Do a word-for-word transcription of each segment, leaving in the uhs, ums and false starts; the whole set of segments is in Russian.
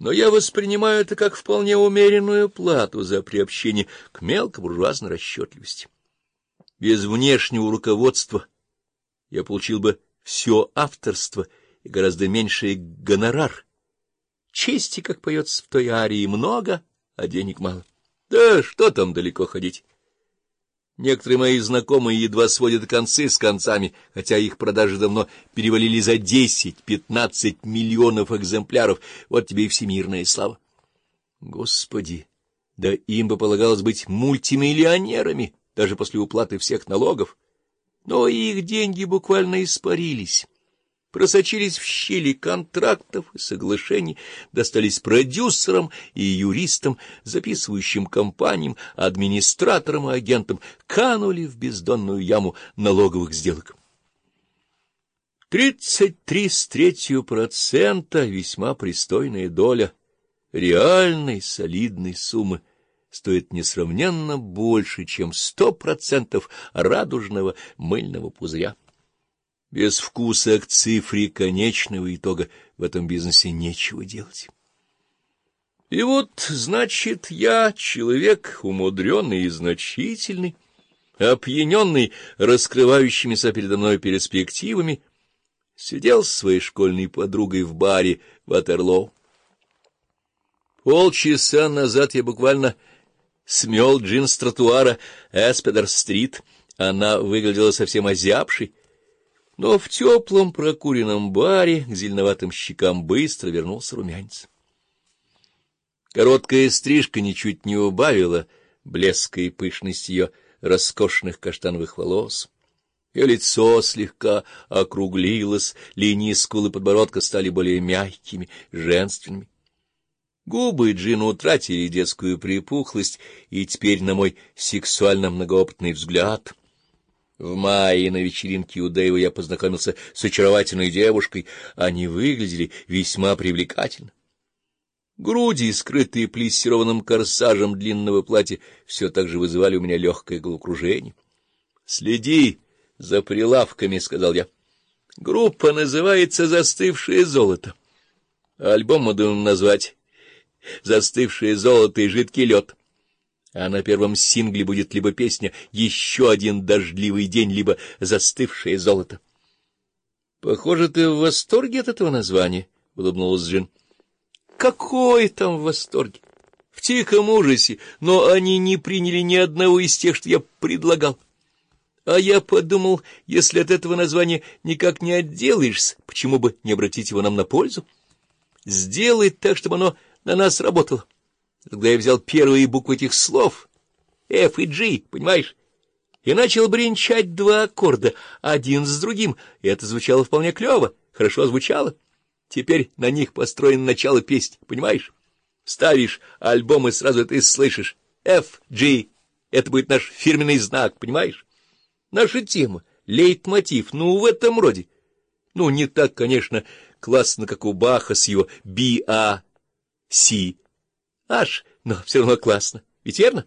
но я воспринимаю это как вполне умеренную плату за приобщение к мелкобуржуазной расчетливости. Без внешнего руководства я получил бы все авторство и гораздо меньший гонорар. Чести, как поется в той арии, много, а денег мало. Да что там далеко ходить? Некоторые мои знакомые едва сводят концы с концами, хотя их продажи давно перевалили за десять-пятнадцать миллионов экземпляров. Вот тебе и всемирная слава. Господи, да им бы полагалось быть мультимиллионерами, даже после уплаты всех налогов. Но их деньги буквально испарились, просочились в щели контрактов и соглашений, достались продюсерам и юристам, записывающим компаниям, администраторам и агентам, канули в бездонную яму налоговых сделок. Тридцать три с третью процента — весьма пристойная доля реальной солидной суммы, стоит несравненно больше, чем сто процентов радужного мыльного пузыря. Без вкуса к цифре конечного итога в этом бизнесе нечего делать. И вот, значит, я, человек умудренный и значительный, опьяненный раскрывающимися передо мной перспективами, сидел с своей школьной подругой в баре Ватерлоу. Полчаса назад я буквально смел джин с тротуара Эспедер-стрит. Она выглядела совсем озябшей, но в теплом прокуренном баре к зеленоватым щекам быстро вернулся румянец. Короткая стрижка ничуть не убавила блеска и пышность ее роскошных каштановых волос. Ее лицо слегка округлилось, линии скул и подбородка стали более мягкими, женственными. Губы Джина утратили детскую припухлость, и теперь, на мой сексуально многоопытный взгляд, в мае на вечеринке у Дэйва я познакомился с очаровательной девушкой, они выглядели весьма привлекательно. Груди, скрытые плессированным корсажем длинного платья, все так же вызывали у меня легкое головокружение. — Следи за прилавками, — сказал я. — Группа называется «Застывшее золото». Альбом мы думаем назвать «Застывшее золото и жидкий лед». А на первом сингле будет либо песня «Еще один дождливый день», либо «Застывшее золото». — Похоже, ты в восторге от этого названия, — улыбнулась Джин. — Какой там в восторге? В тихом ужасе, но они не приняли ни одного из тех, что я предлагал. А я подумал, если от этого названия никак не отделаешься, почему бы не обратить его нам на пользу? Сделать так, чтобы оно на нас работало. Когда я взял первые буквы этих слов, F и G, понимаешь, и начал бренчать два аккорда, один с другим, и это звучало вполне клево, хорошо звучало. Теперь на них построено начало песни, понимаешь? Ставишь альбом, и сразу это и слышишь. F, G — это будет наш фирменный знак, понимаешь? Наша тема, лейтмотив, ну, в этом роде. Ну, не так, конечно, классно, как у Баха с его B, A, C, H, но все равно классно. Ведь верно?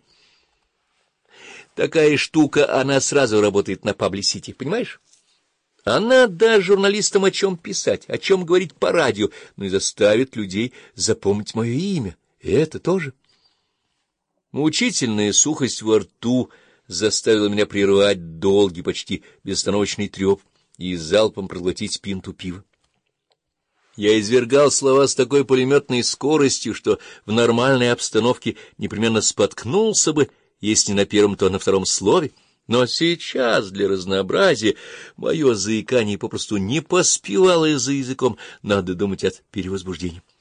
Такая штука, она сразу работает на паблисити, понимаешь? Она даст журналистам о чем писать, о чем говорить по радио, но и заставит людей запомнить мое имя. И это тоже. Мучительная сухость во рту заставила меня прервать долгий, почти безостановочный треп и залпом проглотить пинту пива. Я извергал слова с такой пулеметной скоростью, что в нормальной обстановке непременно споткнулся бы, если не на первом, то на втором слове. Но сейчас, для разнообразия, мое заикание попросту не поспевало за языком, надо думать, от перевозбуждения.